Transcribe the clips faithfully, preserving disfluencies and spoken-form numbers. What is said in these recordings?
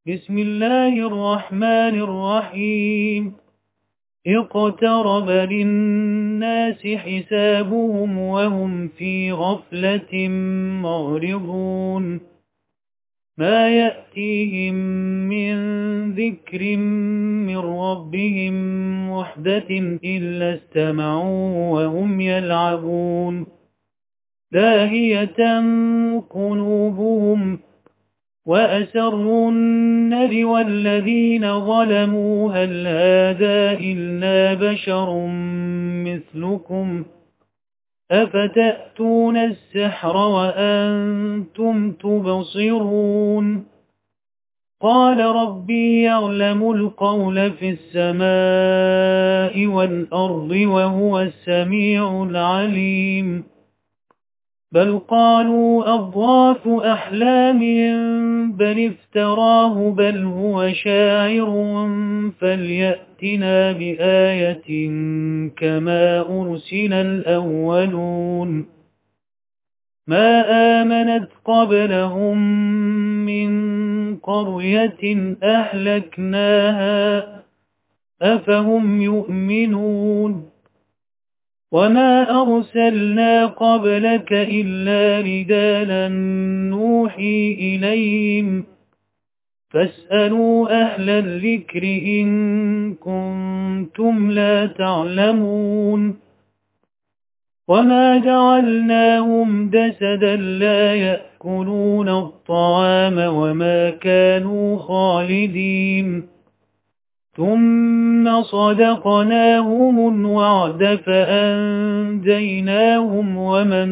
بسم الله الرحمن الرحيم اقترب للناس حسابهم وهم في غفلة معرضون ما يأتيهم من ذكر من ربهم محدث إلا استمعوا وهم يلعبون لاهية قلوبهم وأسروا النجوى الذين ظلموا هل هذا إلا بشر مثلكم أفتأتون السحر وأنتم تبصرون قال ربي يعلم القول في السماء والأرض وهو السميع العليم بل قالوا أضغاث أحلام بل افتراه بل هو شاعر فليأتنا بآية كما أرسل الأولون ما آمنت قبلهم من قرية أهلكناها أفهم يؤمنون وما أرسلنا قبلك إلا رجالا نوحي إليهم فاسألوا أهل الذكر إن كنتم لا تعلمون وما جعلناهم جسدا لا يأكلون الطعام وما كانوا خالدين ثم صدقناهم الوعد فأنجيناهم ومن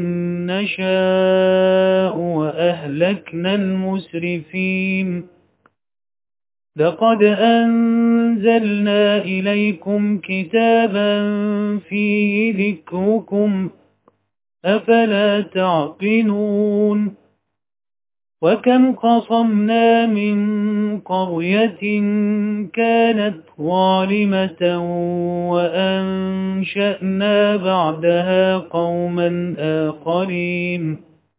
نشاء وأهلكنا المسرفين لقد أنزلنا إليكم كتابا فيه ذكركم أفلا تعقلون وكم قصمنا من قرية كانت ظالمة وأنشأنا بعدها قوما آخرين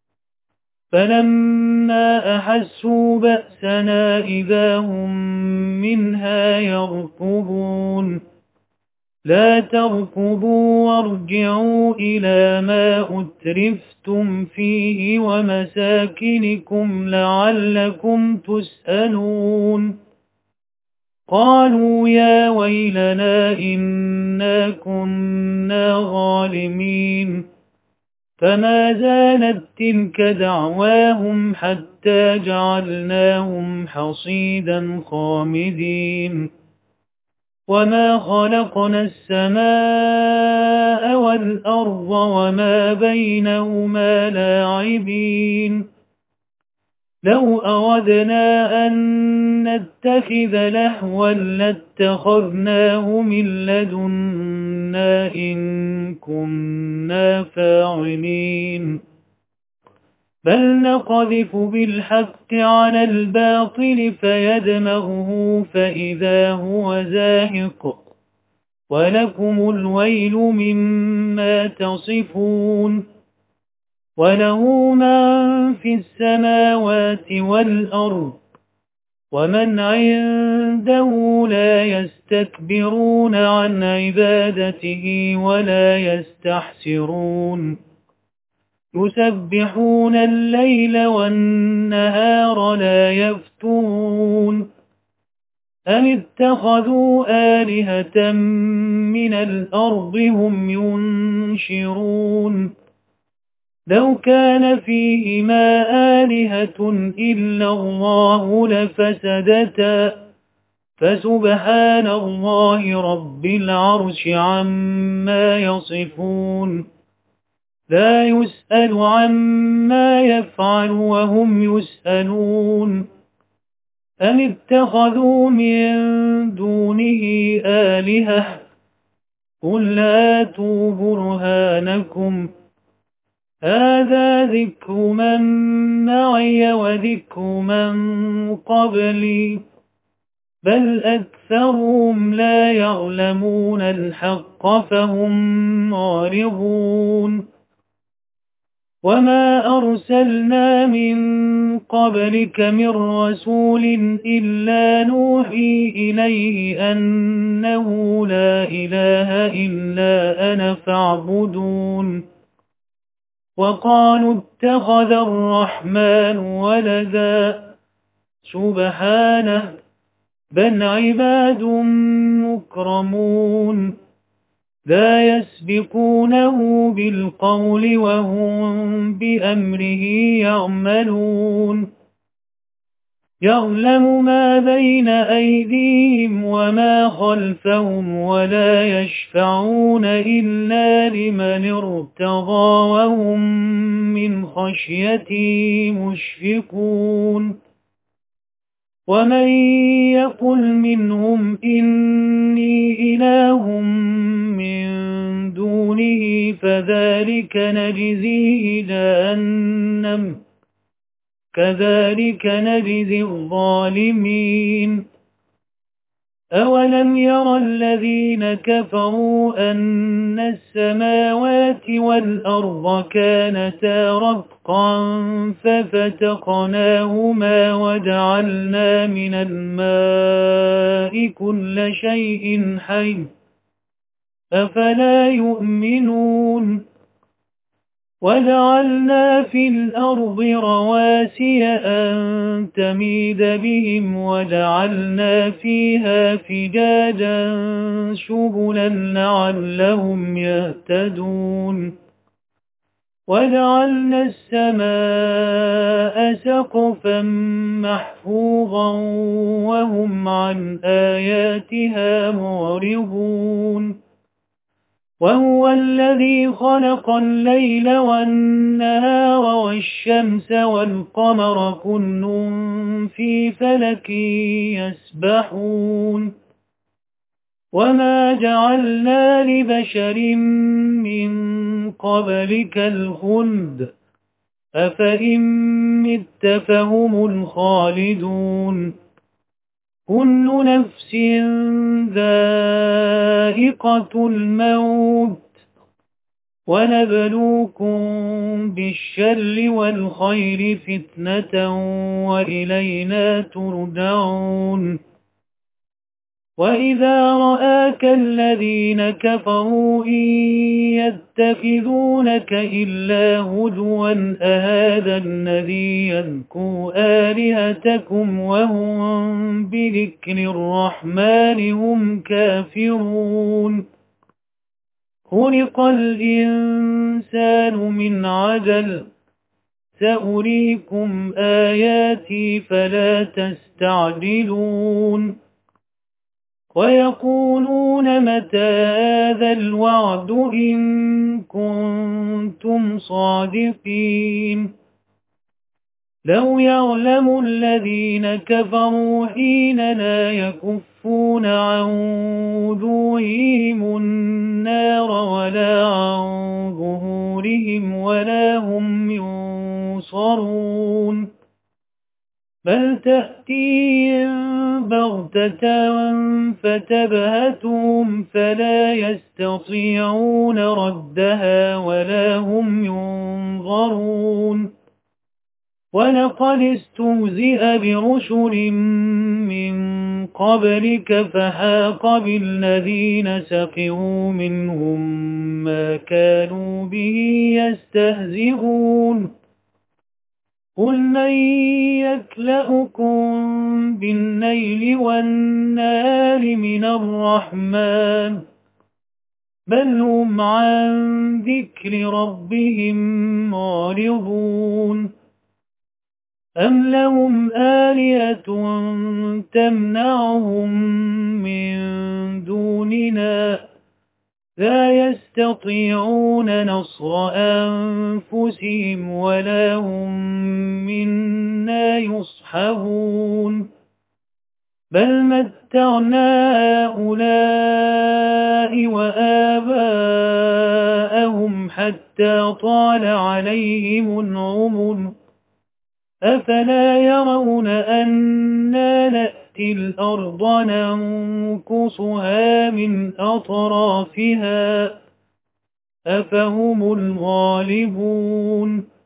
فلما أحسوا بأسنا إذا هم منها يركضون لا تركضوا وارجعوا إلى ما أترفتم فيه ومساكنكم لعلكم تسألون قالوا يا ويلنا إنا كنا ظالمين فما زالت تلك دعواهم حتى جعلناهم حصيدا خامدين وما خلقنا السماء والأرض وما بينهما لاعبين لو أردنا أن نتخذ لهوا لاتخذناه من لدنا إن كنا فاعلين بل نقذف بالحق على الباطل فيدمغه فإذا هو زاهق ولكم الويل مما تصفون وله من في السماوات والأرض ومن عنده لا يستكبرون عن عبادته ولا يستحسرون يسبحون الليل والنهار لا يفترون أم اتخذوا آلهة من الأرض هم ينشرون لو كان فيهما آلهة إلا الله لفسدتا فسبحان الله رب العرش عما يصفون لا يسأل عما يفعل وهم يسألون أم اتخذوا من دونه آلهة قل هاتوا برهانكم هذا ذكر من معي وذكر من قبلي بل أكثرهم لا يعلمون الحق فهم معرضون وما أرسلنا من قبلك من رسول إلا نوحي إليه أنه لا إله إلا أنا فاعبدون وقالوا اتخذ الرحمن ولدا سبحانه بل عباد مكرمون لا يسبقونه بالقول وهم بأمره يعملون يعلم ما بين أيديهم وما خلفهم ولا يشفعون إلا لمن ارتضى وهم من خشيته مشفقون ومن يقل منهم إني إله من دونه فذلك نجزيه جهنم كذلك نجزي الظالمين أولم يرى الذين كفروا أن السماوات والأرض كانتا رتقا ففتقناهما وجعلنا من الماء كل شيء حي أفلا يؤمنون وجعلنا في الأرض رواسي أن تميد بهم وجعلنا فيها فجاجا سبلا لعلهم يهتدون وجعلنا السماء سقفا محفوظا وهم عن آياتها معرضون وهو الذي خلق الليل والنهار والشمس والقمر كل في فلك يسبحون وما جعلنا لبشر من قبلك الخلد أفإن مت فهم الخالدون كل نفس ذائقة الموت ونبلوكم بالشر والخير فتنة وإلينا ترجعون وإذا رآك الذين كفروا إن يتخذونك إلا هزوا أهذا الذي يذكر آلهتكم وهم بذكر الرحمن هم كافرون خلق الإنسان من عجل سأريكم آياتي فلا تستعجلون ويقولون متى هذا الوعد إن كنتم صادقين لو يعلم الذين كفروا حين لا يكفون عن وجوههم النار ولا عن ظهورهم ولا هم ينصرون بل تأتيهم بغتة فتبهتهم فلا يستطيعون ردها ولا هم ينظرون ولقد استهزئ برسل من قبلك فحاق بالذين سخروا منهم ما كانوا به يستهزئون قل من يكلأكم بالليل والنهار من الرحمن بل هم عن ذكر ربهم معرضون أم لهم آلهة تمنعهم من دوننا لا يستطيعون نصر أنفسهم ولا هم منا يصحبون بل متعنا هؤلاء وآباءهم حتى طال عليهم العمر أفلا يرون أنا نأتي الأرض ننقصها من أطرافها أفهم الغالبون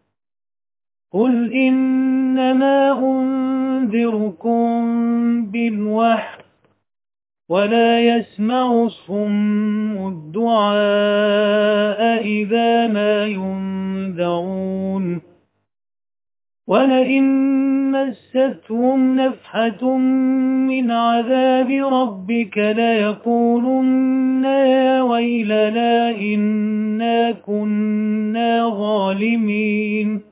قل إنما أنذركم بالوحي ولا يسمع الصم الدعاء إذا ما ينذرون ولئن مستهم نفحة من عذاب ربك ليقولن يا ويلنا إنا كنا ظالمين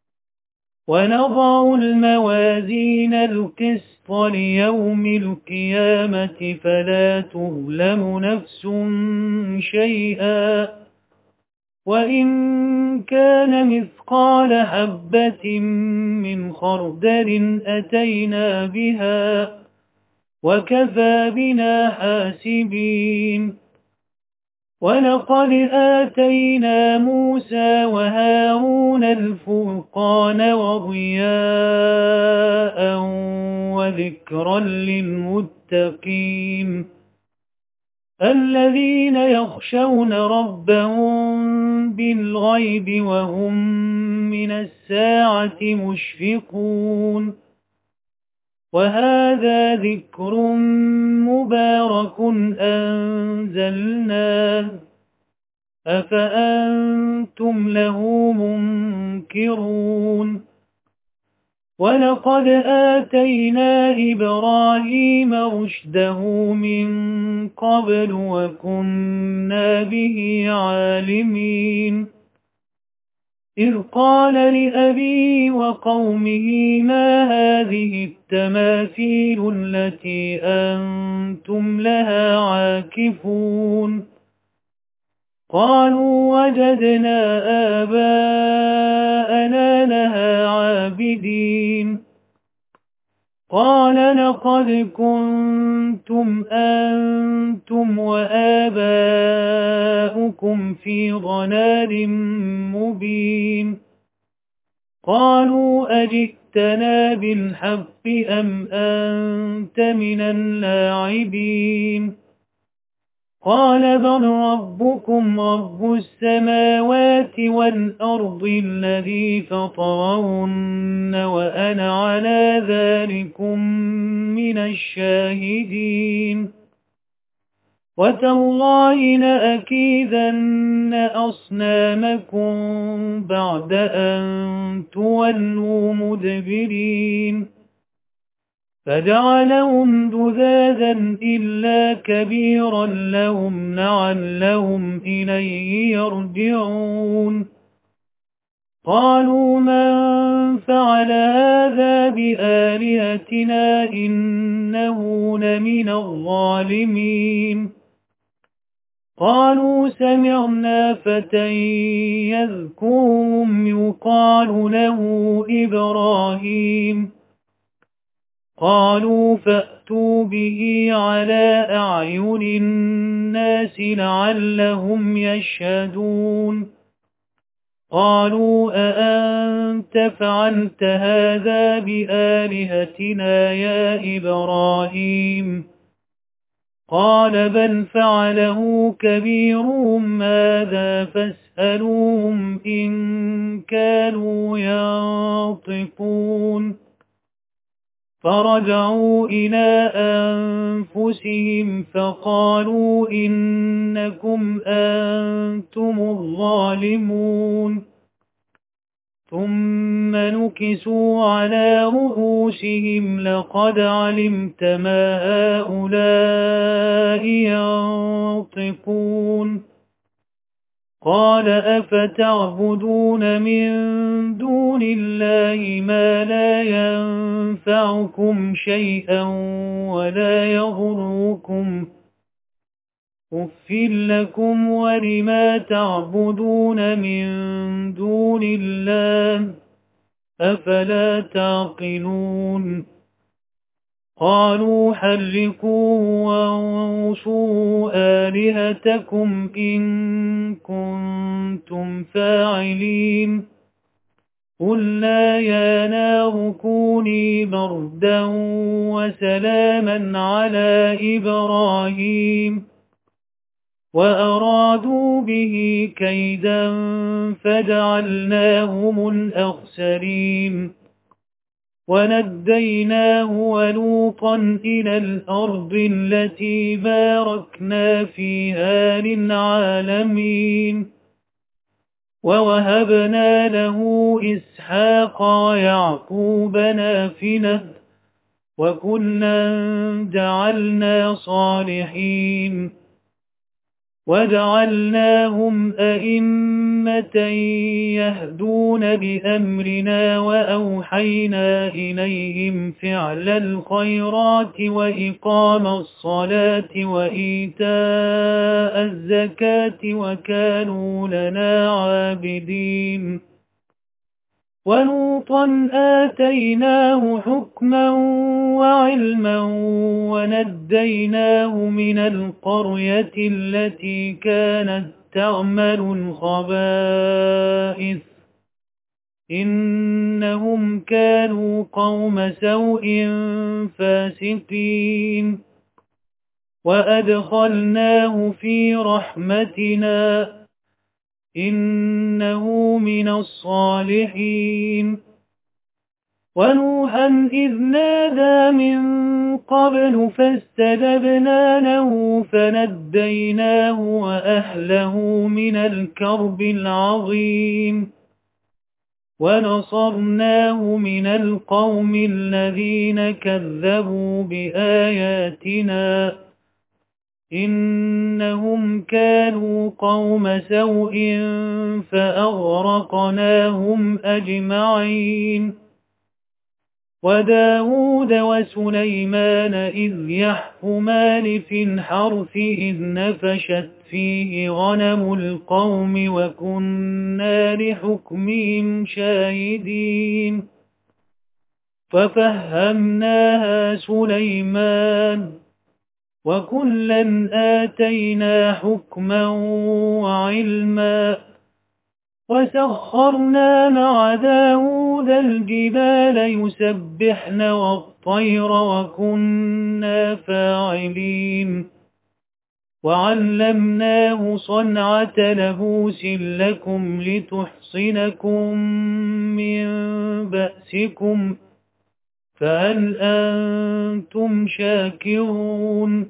ونضع الموازين القسط ليوم القيامة فلا تظلم نفس شيئا وإن كان مثقال حبة من خردل أتينا بها وكفى بنا حاسبين ولقد آتينا موسى وهارون الفرقان وضياء وذكرا للمتقين الذين يخشون ربهم بالغيب وهم من الساعة مشفقون وهذا ذكر مبارك أنزلناه أفأنتم له منكرون ولقد آتينا إبراهيم رشده من قبل وكنا به عالمين إذ قال لأبيه وقومه ما هذه التماثيل التي أنتم لها عاكفون قالوا وجدنا آباءنا لها عابدين قال لقد كنتم أنتم وآباؤكم في ضلال مبين قالوا أجئتنا بالحق أم أنت من اللاعبين قال بل ربكم رب السماوات والأرض الذي فطرهن وأنا على ذلكم من الشاهدين وتالله لأكيدن أصنامكم بعد أن تولوا مدبرين فجعلهم جذاذا إلا كبيرا لهم لعلهم إليه يرجعون قالوا من فعل هذا بآلهتنا إنه لمن الظالمين قالوا سمعنا فتى يذكرهم يقال له إبراهيم قالوا فأتوا به على أعين الناس لعلهم يشهدون قالوا أأنت فعلت هذا بآلهتنا يا إبراهيم قال بل فعله كبيرهم هذا فاسألوهم إن كانوا ينطقون فرجعوا إلى أنفسهم فقالوا إنكم أنتم الظالمون ثم نكسوا على رؤوسهم لقد علمت ما هؤلاء ينطقون قال أفتعبدون من دون الله ما لا ينفعكم شيئا ولا يضركم أف لكم ولما تعبدون من دون الله أفلا تعقلون قالوا حرقوه وانصروا آلهتكم إن كنتم فاعلين قلنا يا نار كوني بردا وسلاما على إبراهيم وأرادوا به كيدا فجعلناهم الأخسرين ونجيناه ولوطا إلى الأرض التي باركنا فيها للعالمين ووهبنا له إسحاق ويعقوب نافلة وكلا جعلنا صالحين وجعلناهم أئمة يهدون بأمرنا وأوحينا إليهم فعل الخيرات وإقام الصلاة وإيتاء الزكاة وكانوا لنا عابدين ولوطا آتيناه حكما وعلما ونجيناه من القرية التي كانت تعمل الخبائث إنهم كانوا قوم سوء فاسقين وأدخلناه في رحمتنا إنه من الصالحين ونوحا إذ نادى من قبل فاستجبنا له فنجيناه وأهله من الكرب العظيم ونصرناه من القوم الذين كذبوا بآياتنا إنهم كانوا قوم سوء فأغرقناهم أجمعين وداود وسليمان إذ يحكمان في الحرث إذ نفشت فيه غنم القوم وكنا لحكمهم شاهدين ففهمناها سليمان وكلا آتينا حكما وعلما وسخرنا مع داود الجبال يسبحن والطير وكنا فاعلين وعلمناه صنعة لبوس لكم لتحصنكم من بأسكم فهل أنتم شاكرون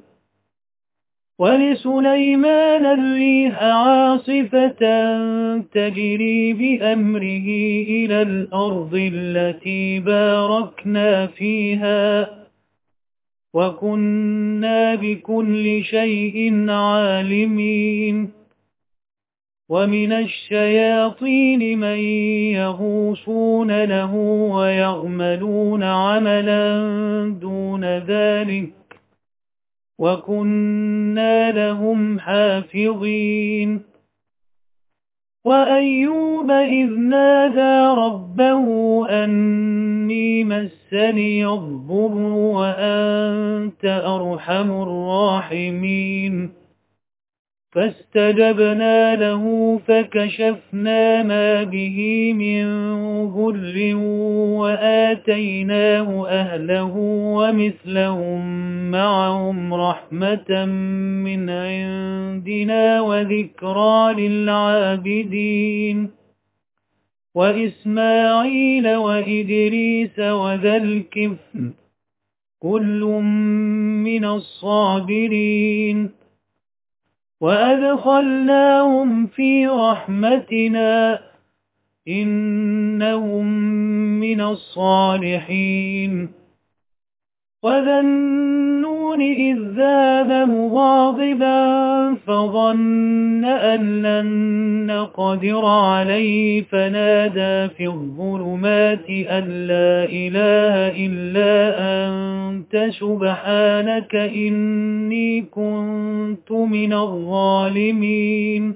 ولسليمان الريح عاصفة تجري بأمره إلى الأرض التي باركنا فيها وكنا بكل شيء عالمين ومن الشياطين من يغوصون له ويعملون عملا دون ذلك وكنا لهم حافظين وأيوب إذ نادى ربه أني مسني الضر وأنت أرحم الراحمين فاستجبنا له فكشفنا ما به من ضر وآتيناه أهله ومثلهم معهم رحمة من عندنا وذكرى للعابدين وإسماعيل وإدريس وذا الكفل كل من الصابرين وأدخلناهم في رحمتنا إنهم من الصالحين وذا النون إذ ذهب مغاضبا فظن أن لن نقدر عليه فنادى في الظلمات أن لا إله إلا أنت سبحانك إني كنت من الظالمين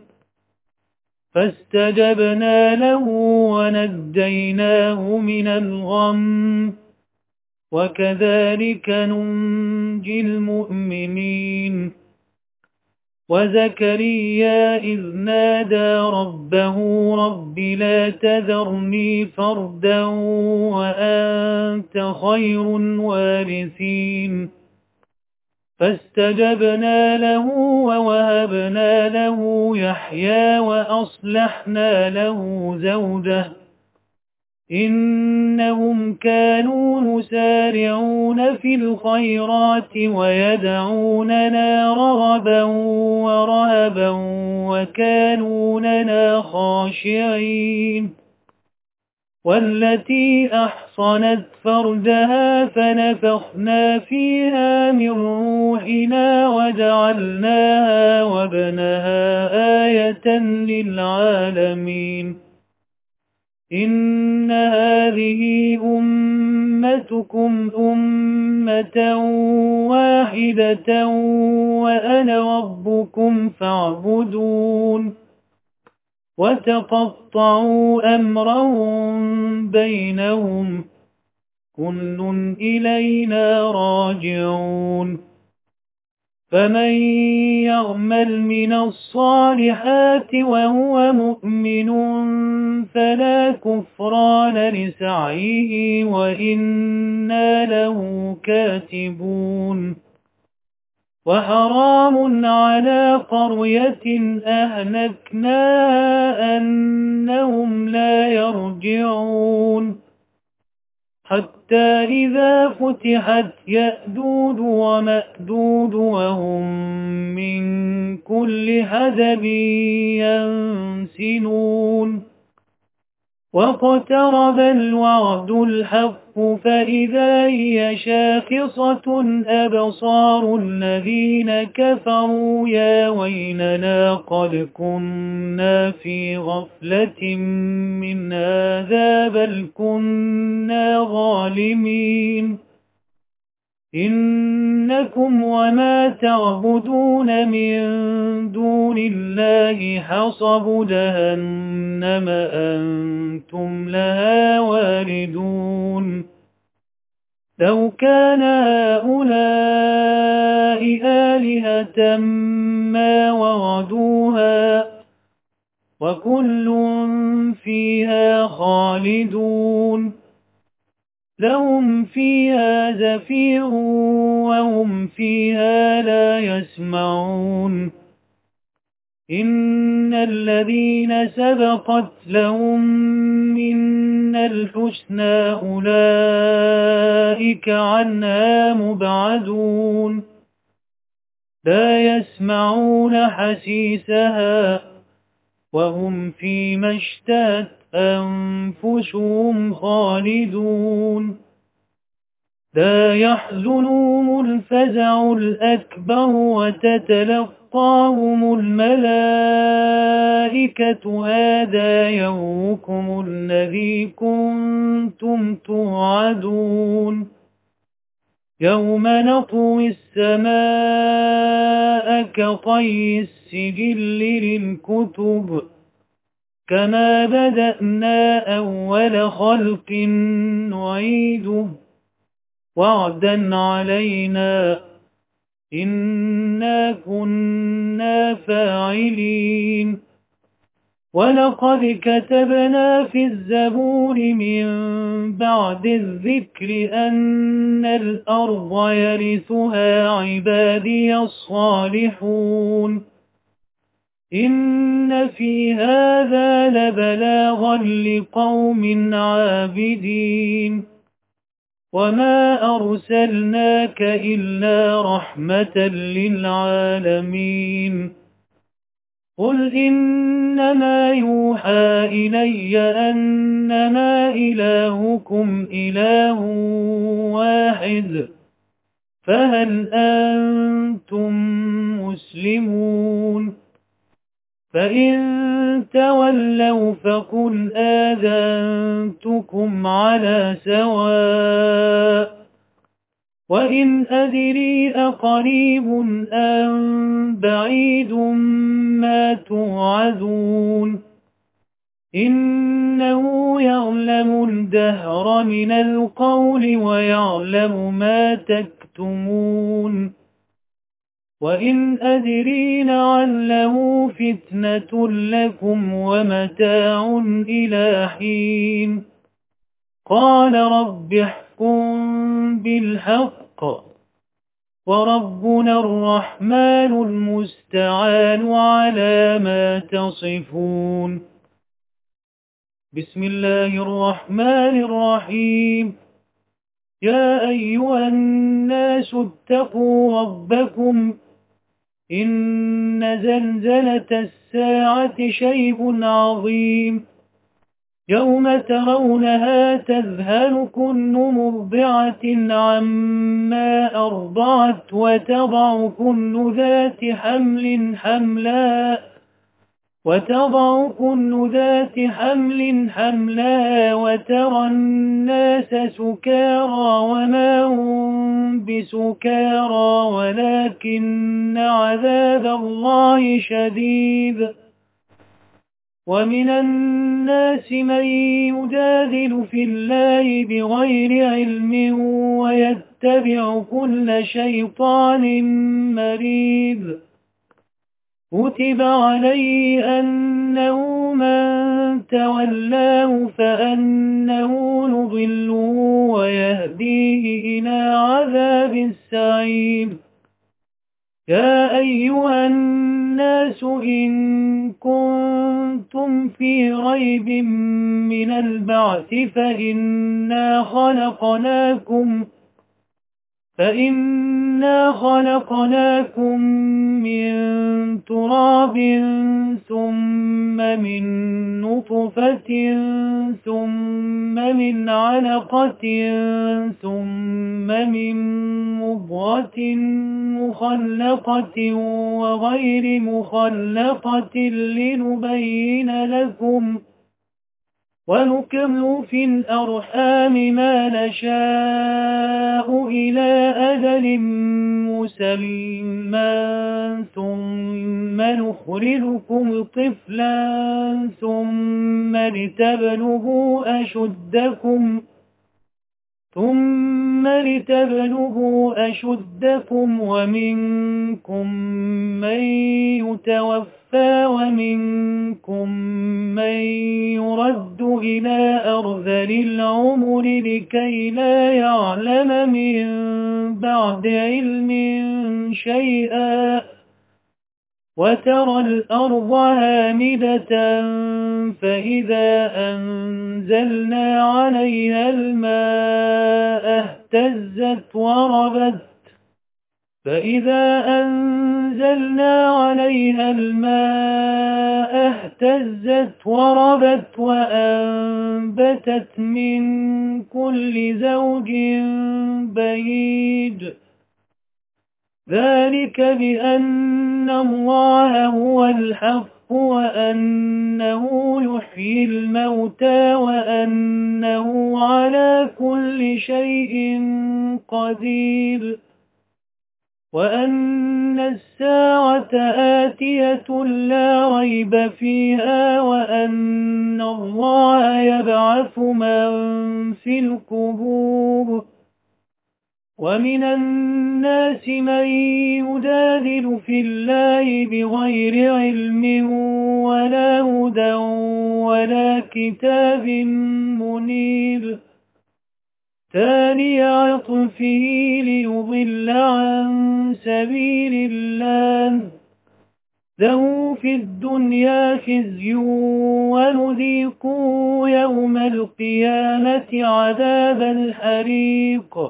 فاستجبنا له ونجيناه من الغم وكذلك ننجي المؤمنين وزكريا إذ نادى ربه رب لا تذرني فردا وأنت خير الوارثين فاستجبنا له ووهبنا له يحيى وأصلحنا له زوجه إنهم كانوا يسارعون في الخيرات ويدعوننا رغبا ورهبا وكانوا لنا خاشعين والتي أحصنت فرجها فنفخنا فيها من روحنا وجعلناها وابنها آية للعالمين إن هذه أمتكم أمة واحدة وأنا ربكم فاعبدون وتقطعوا أمرهم بينهم كل إلينا راجعون فمن يعمل من الصالحات وهو مؤمن فلا كفران لسعيه وإنا له كاتبون وحرام على قرية أهلكناها أنهم لا يرجعون حتى إذا فتحت يأجوج ومأجوج وهم من كل حدب ينسلون واقترب الوعد الحق فإذا هي شاخصة أبصار الذين كفروا يا ويلنا قد كنا في غفلة من هذا بل كنا ظالمين إنكم وما تعبدون من دون الله حصب جهنم أنتم لها واردون لو كان هؤلاء آلهة ما وردوها وكل فيها خالدون لهم فيها زفير وهم فيها لا يسمعون إن الذين سبقت لهم منا الحسنى أولئك عنها مبعدون لا يسمعون حسيسها وهم فيما اشتهت أنفسهم خالدون لا يحزنهم الفزع الأكبر وتتلقاهم الملائكة هذا يومكم الذي كنتم توعدون يوم نطوي السماء كطي السجل للكتب كما بدأنا أول خلق نعيده وعدا علينا إنا كنا فاعلين ولقد كتبنا في الزبور من بعد الذكر أن الأرض يرثها عبادي الصالحون إن في هذا لبلاغا لقوم عابدين وما أرسلناك إلا رحمة للعالمين قل إنما يوحى إلي أنما إلهكم إله واحد فهل أنتم مسلمون فإن تولوا فقل آذنتكم على سواء وإن أدري أقريب أم بعيد ما توعدون إنه يعلم الدهر من القول ويعلم ما تكتمون وإن أدري لعله فتنة لكم ومتاع إلى حين قال رب احكم بالحق وربنا الرحمن المستعان على ما تصفون. بسم الله الرحمن الرحيم. يا أيها الناس اتقوا ربكم إن زلزلة الساعة شيء عظيم يوم ترونها تذهل كل مرضعة عما أرضعت وتضع كل ذات حمل حملها وتضع كل ذات حمل حملها وترى الناس سكارى وما هم بسكارى ولكن عذاب الله شديد. ومن الناس من يجادل في الله بغير علم ويتبع كل شيطان مريد. كتب عليه أنه من تولاه فأنه يضله ويهديه إلى عذاب السعير. يا أيها الناس إن كنتم في ريب من البعث فإنا خلقناكم فإنا خلقناكم من تراب ثم من نطفة ثم من علقة ثم من مضغة مخلقة وغير مخلقة لنبين لكم ونكمل في الأرحام ما نشاء إلى أجل مسمى ثم نخرجكم طفلا ثم لتبلغوا أشدكم ثم لتبلغوا أشدكم ومنكم من يتوفى ومنكم من يرد إلى أرذل العمر لكي لا يعلم من بعد علم شيئا. وترى الأرض هامدة فإذا أنزلنا عليها الماء اهتزت وربت فإذا أنزلنا عليها الماء اهتزت وربت وأنبتت من كل زوج بهيج. ذلك بأن الله هو الحق وأنه يحيي الموتى وأنه على كل شيء قدير وأن الساعة آتية لا ريب فيها وأن الله يبعث من في القبور. ومن الناس من يجادل في الله بغير علم ولا هدى ولا كتاب منير. ثاني عطفه ليضل عن سبيل الله له في الدنيا خزي ونذيقه يوم القيامة عذاب الحريق.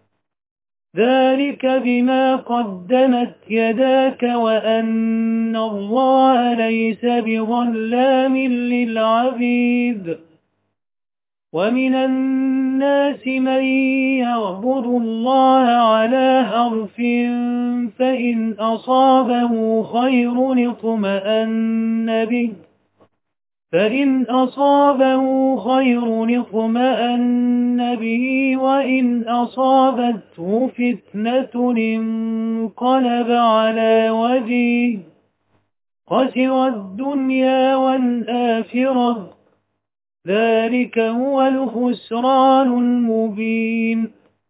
ذلك بما قدمت يداك وأن الله ليس بظلام للعبيد. ومن الناس من يعبد الله على حرف فإن أصابه خير اطمأن به فإن أصابه خير اطمأن به وإن أصابته فتنة انقلب على وجهه خسر الدنيا والآخرة. ذلك هو الخسران المبين.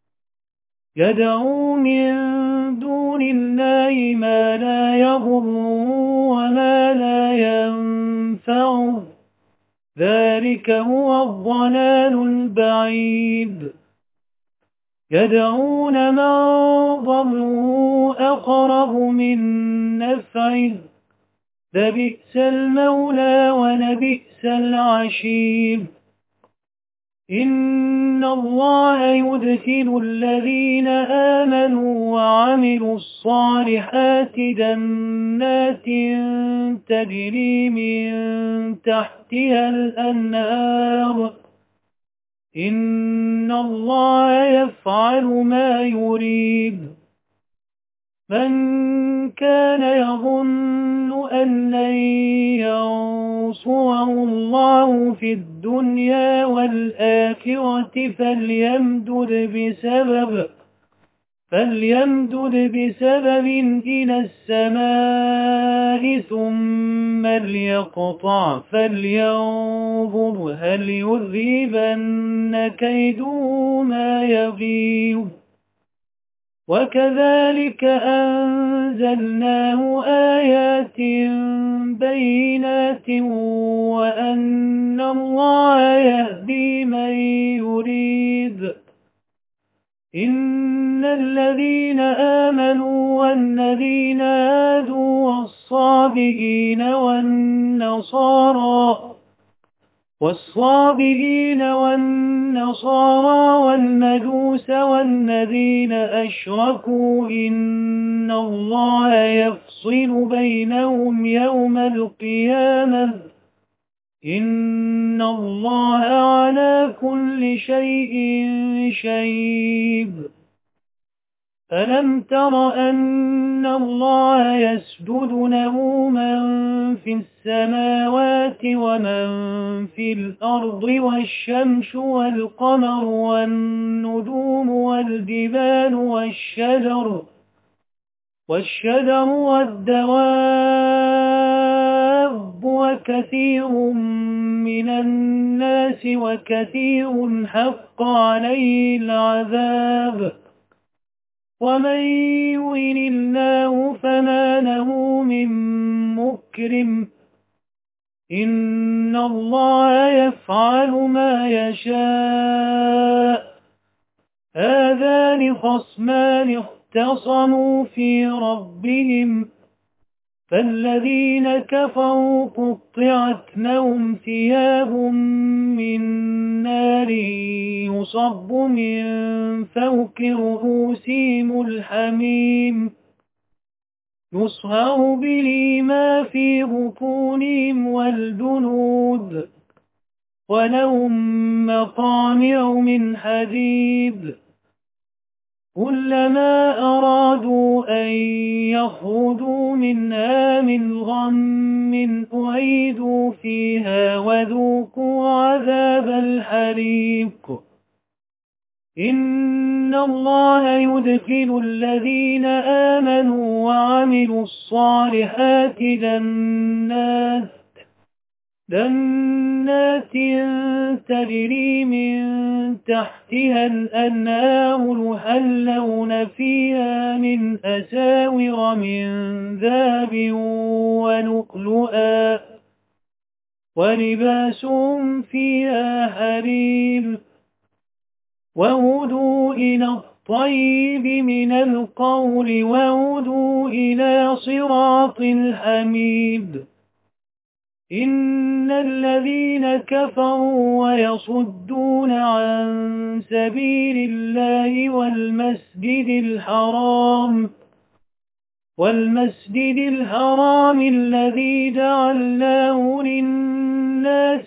يدعو من دون الله ما لا يضره وما لا ينفعه. ذلك هو الضلال البعيد. يدعون من ضره أقرب من نفعه لبئس المولى ولبئس العشير. إن الله يدخل الذين آمنوا وعملوا الصالحات جنات تجري من تحتها الأنهار إن الله يفعل ما يريد. من كان يظن أن لن ينصره الله في الدنيا والآخرة فليمدد بسبب فليمدد بسبب إلى السماء ثم ليقطع فلينظر هل يذهبن كيده ما يغيظ. وكذلك أنزلناه آيات بينات وأن الله يهدي من يريد. إن الذين آمنوا والذين هادوا والصابئين والنصارى والصابئين والنصارى والمجوس والذين أشركوا إن الله يفصل بينهم يوم القيامة إن الله على كل شيء شهيد. ألم تر أن الله يسجد له من في السماوات ومن في الأرض والشمس والقمر والنجوم والجبال والشجر والشجر والدواب وكثير من الناس وكثير حق عليه العذاب. ومن يهن الله فما له من مكرم إن الله يفعل ما يشاء. هذان خصمان اختصموا في ربهم فالذين كفروا قطعت لهم ثياب من نار يصب من فوق رؤوسهم الحميم يصهر به ما في بطونهم والجلود ولهم مقامع من حديد. كلما أرادوا أن يخرجوا منها من غم أعيدوا فيها وذوقوا عذاب الحريق. إن الله يدخل الذين آمنوا وعملوا الصالحات جنات جنات تجري من تحتها الأنهار يحلون فيها من أساور من ذهب ولؤلؤا ولباسهم فيها حرير. وهدوا إلى الطيب من القول وهدوا إلى صراط الحميد. إن الذين كفروا ويصدون عن سبيل الله والمسجد الحرام والمسجد الحرام الذي جعلناه للناس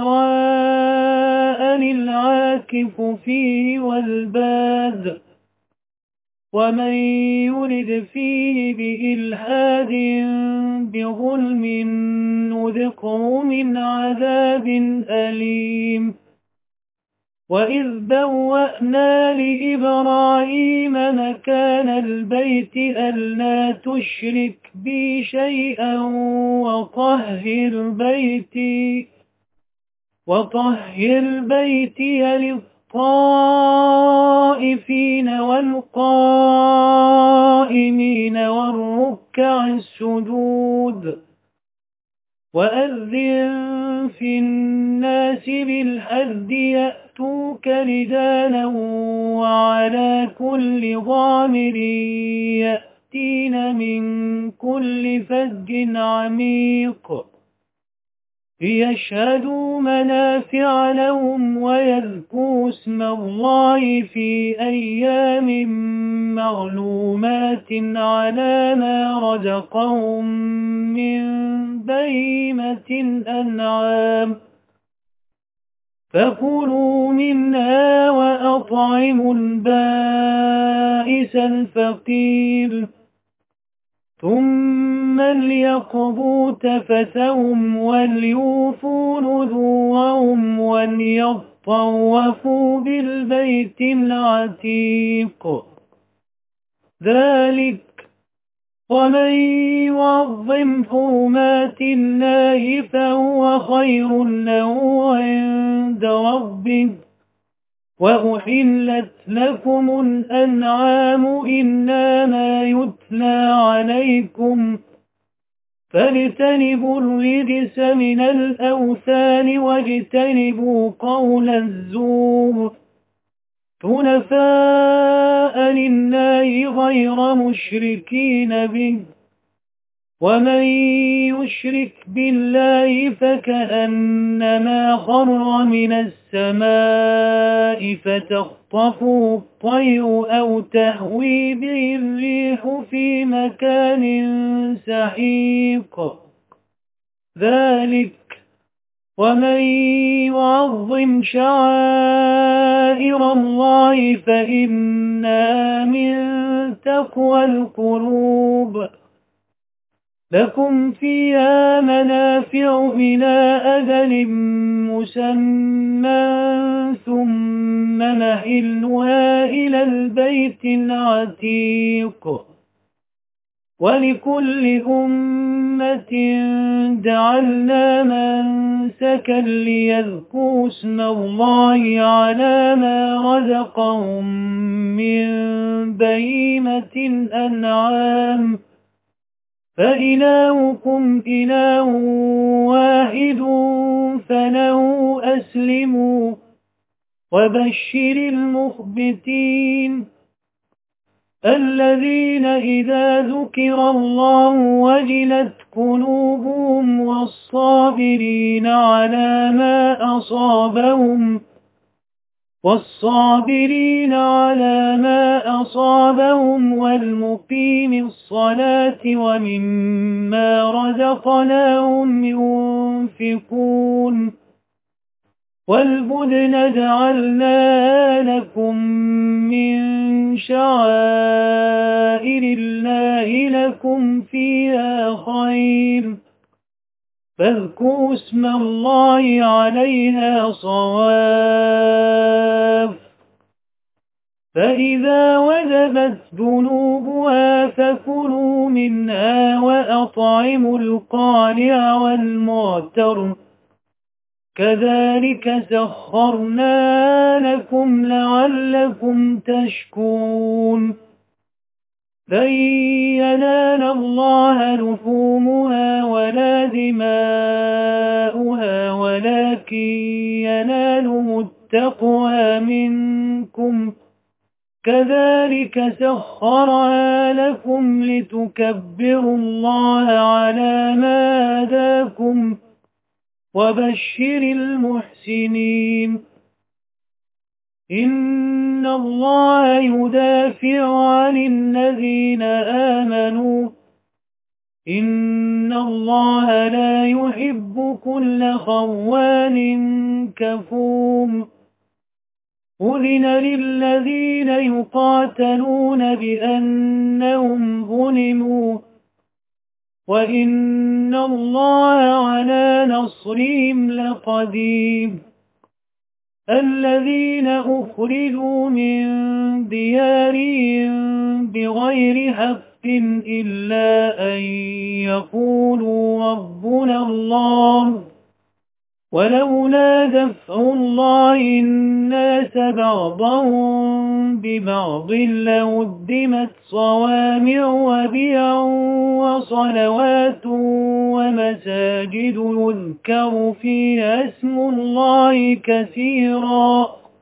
سواء العاكف فيه والباد ومن يرد فيه بإلحاد بظلم نذقه من عذاب أليم. وإذ بوأنا لإبراهيم مكان البيت ألا تشرك بي شيئا وطهر بيتي وطهر بيتي للطائفين والقائمين والركع السجود. وأذن في الناس بالحج يأتوا يأتوك رجالا وعلى كل ضامر يأتين من كل فج عميق ليشهدوا منافع لهم ويذكروا اسم الله في أيام معلومات على ما رزقهم من بهيمة الأنعام فكلوا منها وأطعموا البائس الفقير ثم ليقضوا تفثهم وليوفوا نذورهم وليطوفوا بالبيت العتيق ذلك ومن يعظم حرمات الله فهو خير له عند ربه وأحلت لكم الأنعام إلا ما يتلى عليكم فاجتنبوا الرجس من الأوثان واجتنبوا قول الزور حنفاء لله غير مشركين به ومن يشرك بالله فكأنما خر من السماء فتخطفه الطير أو تهوي به الريح في مكان سحيق ذلك ومن يعظم شعائر الله فإنها من تقوى القلوب لكم فيها منافع إلى أجل مسمى ثم محلها إلى البيت العتيق ولكل أمة جعلنا منسكا ليذكروا اسم الله على ما رزقهم من بهيمة الأنعام فإلهكم إله واحد فله أسلموا وبشر المخبتين الذين إذا ذكر الله وجلت قلوبهم والصابرين على ما أصابهم والصابرين على ما أصابهم والمقيم الصلاة ومما رزقناهم ينفقون والبدن جعلناها لكم من شعائر الله لكم فيها خير فاذكروا اسم الله عليها صواف فإذا وجبت جنوبها فكلوا منها وأطعموا القانع والمعتر كذلك سخرنا لكم لعلكم تشكرون لن ينال الله لحومها ولا دماؤها ولكن يناله التقوى منكم كذلك سخرها لكم لتكبروا الله على ما هداكم وبشر المحسنين إن الله يدافع عن الذين آمنوا إن الله لا يحب كل خوان كفور أذن للذين يقاتلون بأنهم ظلموا وإن الله على نصرهم لقدير الذين أخرجوا من ديارهم بغير حق إلا أن يقولوا ربنا الله ولولا دفع الله الناس بعضهم ببعض لهدمت صوامع وبيع وصلوات ومساجد يذكر فيها اسم الله كثيرا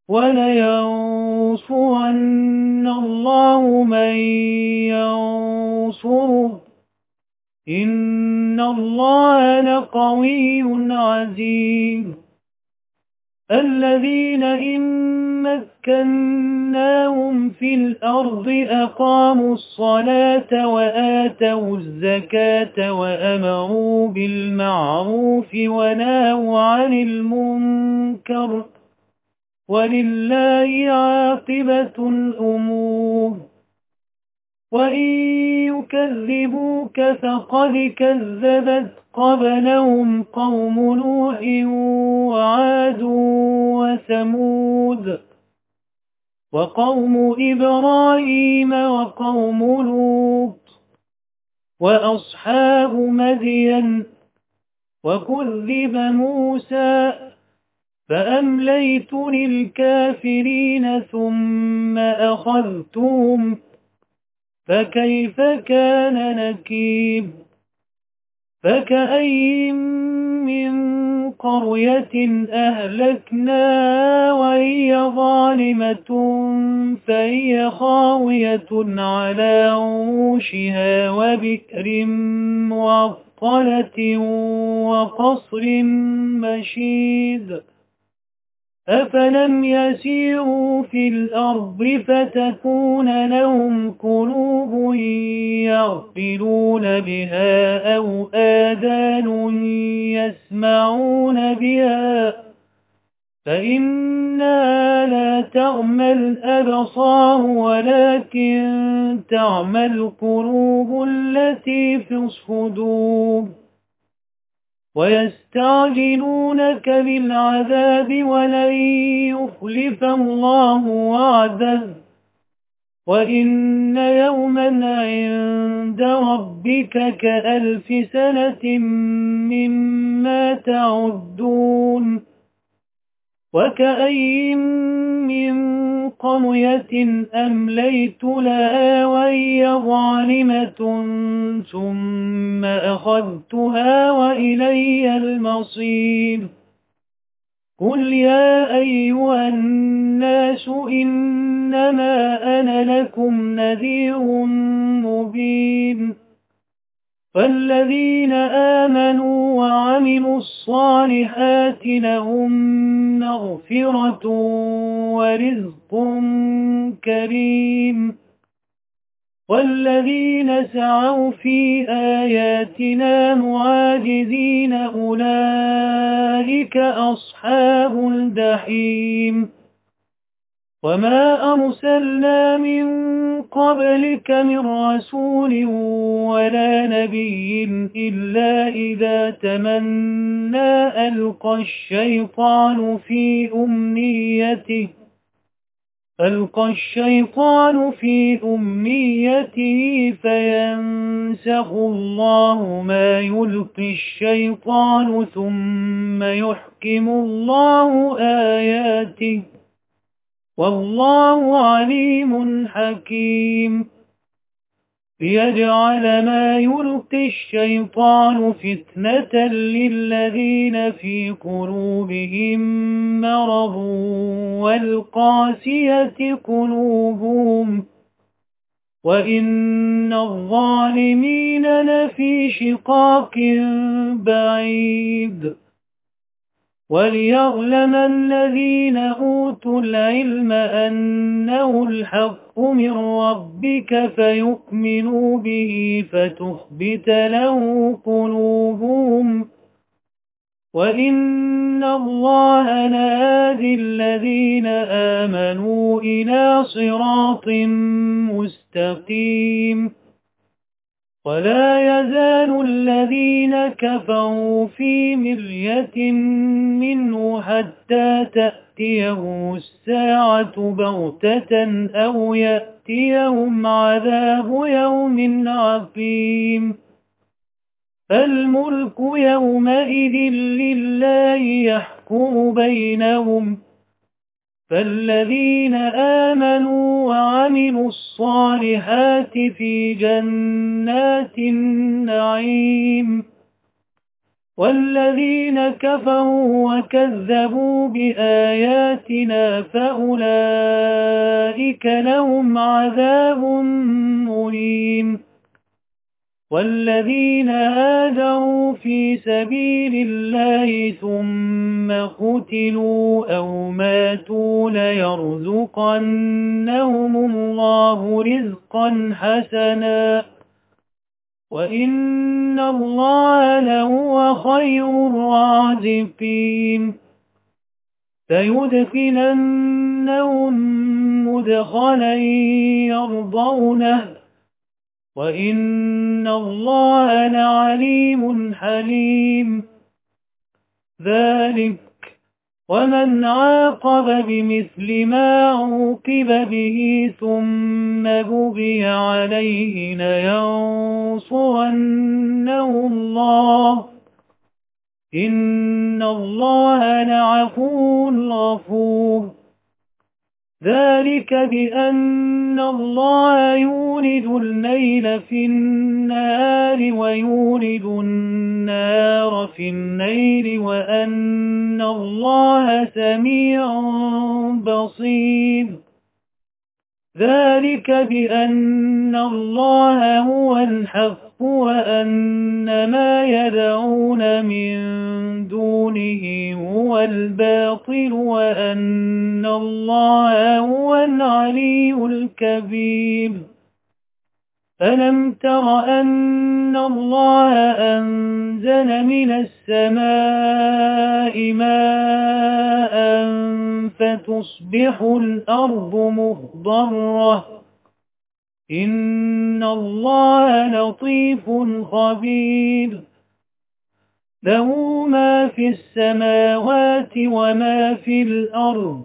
وَلَيَنصُرَنَّ اللَّهُ مَن يَنصُرُهُ إِنَّ اللَّهَ لَقَوِيٌّ عَزِيزٌ الَّذِينَ إِن مَّكَّنَّاهُمْ فِي الْأَرْضِ أَقَامُوا الصَّلَاةَ وَآتَوُا الزَّكَاةَ وَأَمَرُوا بِالْمَعْرُوفِ وَنَهَوْا عَنِ الْمُنكَرِ وَلِلَّهِ عَاقِبَةُ الْأُمُورِ وَإِن يُكَذِّبُوكَ فَقَدْ كَذَّبَتْ قَبْلَهُمْ قَوْمُ نُوحٍ وَعَادٌ وَثَمُودُ وَقَوْمُ إِبْرَاهِيمَ وَقَوْمُ لُوطٍ وَأَصْحَابُ مَدْيَنَ وَكُذِّبَ مُوسَى فَأَمْلَيْتُ لِلْكَافِرِينَ ثُمَّ أَخَذْتُهُمْ فَكَيْفَ كَانَ نَكِيرِ فَكَأَيِّن مِّن قَرْيَةٍ أَهْلَكْنَاهَا وَهِيَ ظَالِمَةٌ فَهِيَ خَاوِيَةٌ عَلَى عُرُوشِهَا وَبِئْرٍ مُّعَطَّلَةٍ وَقَصْرٍ مَّشِيدٍ أَفَلَمْ يَسِيرُوا فِي الْأَرْضِ فَتَكُونَ لَهُمْ قُلُوبٌ يَعْقِلُونَ بِهَا أَوْ آذَانٌ يَسْمَعُونَ بِهَا فَإِنَّهَا لَا تَعْمَى الْأَبْصَارُ وَلَكِن تَعْمَى الْقُلُوبُ الَّتِي فِي الصُّدُورِ وَيَسْتَعْجِلُونَكَ بِالْعَذَابِ وَلَن يُخْلِفَ اللَّهُ وَعْدَهُ وَإِنَّ يَوْمًا عِندَ رَبِّكَ كَأَلْفِ سَنَةٍ مِّمَّا تَعُدُّونَ وَكَأَيِّن مِّن قَرْيَةٍ أَمْلَيْتُ لَهَا وَهِيَ ظَالِمَةٌ ثُمَّ أَخَذْتُهَا وَإِلَيَّ الْمَصِيرُ قُلْ يَا أَيُّهَا النَّاسُ إِنَّمَا أَنَا لَكُمْ نَذِيرٌ مُّبِينٌ فَالَّذِينَ آمَنُوا وَعَمِلُوا الصَّالِحَاتِ لَهُم مَّغْفِرَةٌ وَرِزْقٌ كَرِيمٌ وَالَّذِينَ سَعَوْا فِي آيَاتِنَا مُعَاجِزِينَ أُولَئِكَ أَصْحَابُ الْجَحِيمِ وَمَا أَرْسَلْنَا مِن قَبْلِكَ مِن رَّسُولٍ وَلَا نَبِيٍّ إِلَّا إِذَا تَمَنَّىٰ أَلْقَى الشَّيْطَانُ فِي أُمْنِيَّتِهِ أَلْقَى الشَّيْطَانُ فِي أُمْنِيَّتِهِ فَيَنسَخُ اللَّهُ مَا يُلْقِي الشَّيْطَانُ ثُمَّ يُحْكِمُ اللَّهُ آيَاتِهِ وَاللَّهُ عَلِيمٌ حَكِيمٌ لِيَجْعَلَ مَا يُلْقِي الشَّيْطَانُ فِتْنَةً لِّلَّذِينَ فِي قُلُوبِهِم مَّرَضٌ وَالْقَاسِيَةِ قُلُوبُهُمْ وَإِنَّ الظَّالِمِينَ لَفِي شِقَاقٍ بَعِيدٍ وَلِيَعْلَمَ الَّذِينَ أُوتُوا الْعِلْمَ أَنَّهُ الْحَقُّ مِنْ رَبِّكَ فَيُؤْمِنُوا بِهِ فَتُخْبِتَ لَهُ قُلُوبُهُمْ وَإِنَّ اللَّهَ لَهَادِي الَّذِينَ آمَنُوا إِلَى صِرَاطٍ مُسْتَقِيمٍ وَلَا يَزَالُ الَّذِينَ كَفَرُوا فِي مِرْيَةٍ مِّنْهُ حَتَّى تَأْتِيَهُمُ السَّاعَةُ بَغْتَةً أَوْ يَأْتِيَهُمْ عَذَابُ يَوْمٍ عَقِيمٍ فَالْمُلْكُ يَوْمَئِذٍ لِّلَّهِ يَحْكُمُ بَيْنَهُمْ فَالَّذِينَ آمَنُوا وَعَمِلُوا الصَّالِحَاتِ فِي جَنَّاتِ النَّعِيمِ والذين كفروا وكذبوا بآياتنا فأولئك لهم عذاب مهين. والذين هاجروا في سبيل الله ثم قتلوا أو ماتوا ليرزقنهم الله رزقا حسنا وإن الله لهو خير الرازقين. سيدخلنهم مدخلا يرضونه وإن الله لعليم حليم. ذلك ومن عاقب بمثل ما عوقب به ثم بغي عليه لينصرنه الله إن الله لعفو غفور. ذلك بأن الله يولد الليل في النهار ويولد النهار في الليل وأن الله سميع بصير. ذلك بأن الله هو الحق وأن ما يدعون من دونه هو الباطل وأن الله هو العلي الكبير. ألم تر أن الله أنزل من السماء ماء فتصبح الأرض مخضرة إن الله لطيف خبير. له ما في السماوات وما في الأرض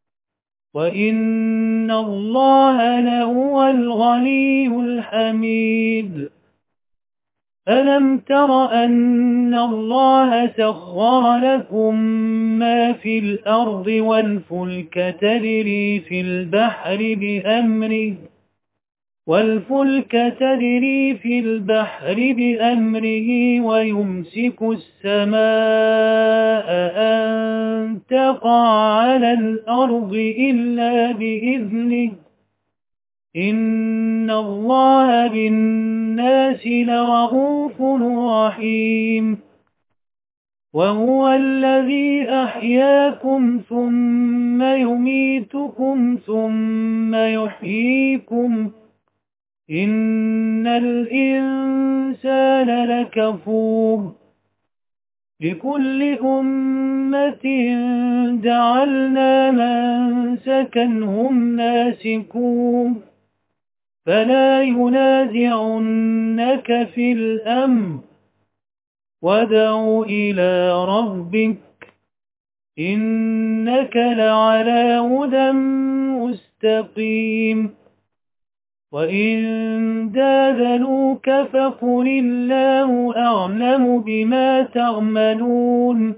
وإن الله لهو الغني الحميد. ألم تر أن الله سخر لكم ما في الأرض والفلك تجري في البحر بأمره والفلك تجري في البحر بأمره ويمسك السماء أن تقع على الأرض إلا بإذنه إن الله بالناس لرءوف رحيم. وهو الذي أحياكم ثم يميتكم ثم يحييكم إن الإنسان لكفور. لكل أمة جعلنا منسكا هم ناسكوه فلا ينازعنك في الأمر وادع إلى ربك إنك لعلى هدى مستقيم. وإن جادلوك فقل الله أعلم بما تعملون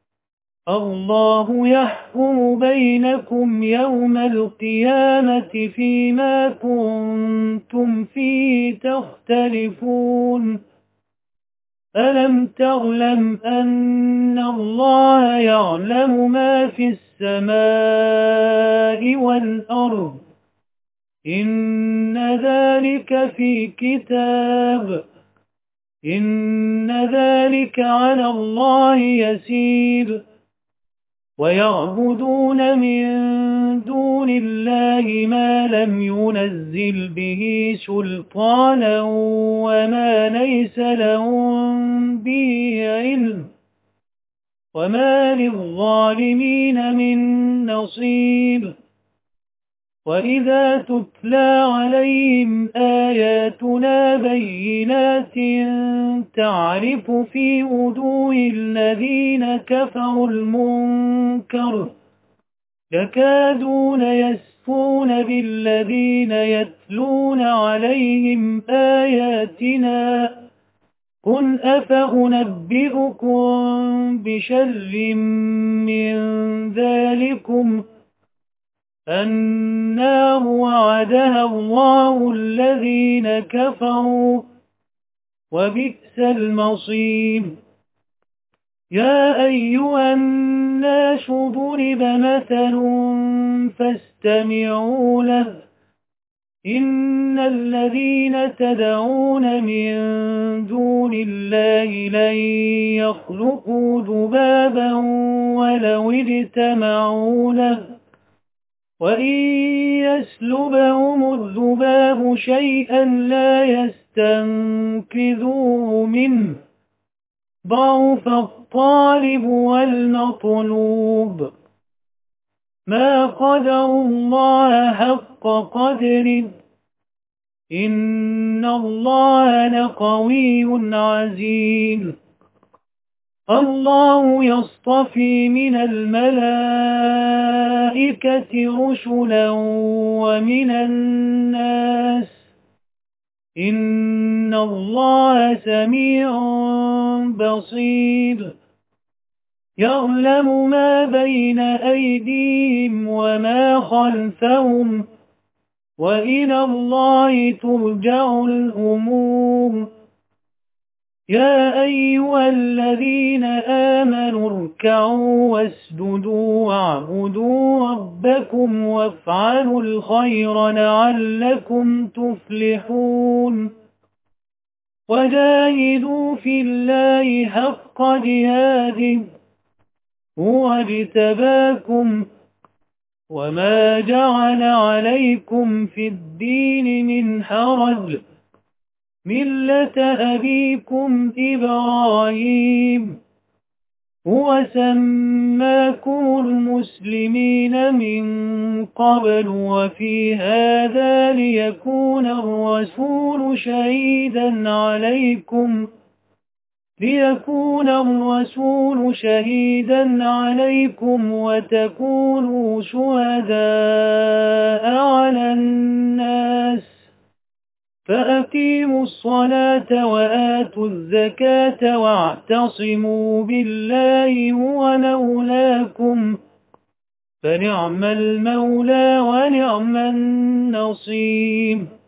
الله يحكم بينكم يوم القيامة فيما كنتم فيه تختلفون. ألم تعلم أن الله يعلم ما في السماء والأرض إن ذلك في كتاب إن ذلك على الله يسير. ويعبدون من دون الله ما لم ينزل به سلطانا وما ليس لهم به علم وما للظالمين من نصير. وإذا تتلى عليهم آياتنا بينات تعرف في وجوه الذين كفروا المنكر يكادون يسفون بالذين يتلون عليهم آياتنا قل أفأنبئكم بشر من ذلكم النار وعدها الله الذين كفروا وبئس المصير. يا أيها الناس ضرب مثل فاستمعوا له إن الذين تدعون من دون الله لن يخلقوا ذبابا ولو اجتمعوا له وإن يسلبهم الذباب شيئا لا يستنقذوه منه ضعف الطالب والمطلوب ما قدر الله حق قدره إن الله لقوي عزيز الله يصطفي من الملائكة رسلا ومن الناس إن الله سميع بصير يعلم ما بين أيديهم وما خلفهم وإلى الله ترجع الأمور يا أيها الذين آمنوا اركعوا واسجدوا واعبدوا ربكم وافعلوا الخير لعلكم تفلحون وجاهدوا في الله حق جهاده هو اجتباكم وما جعل عليكم في الدين من حرج ملة أبيكم إبراهيم هو سماكم المسلمين من قبل وفي هذا ليكون الرسول شهيدا عليكم ليكون الرسول شهيدا عليكم وتكونوا شهداء على الناس فأقيموا الصلاة وآتوا الزكاة واعتصموا بالله هو مولاكم فنعم المولى ونعم النصير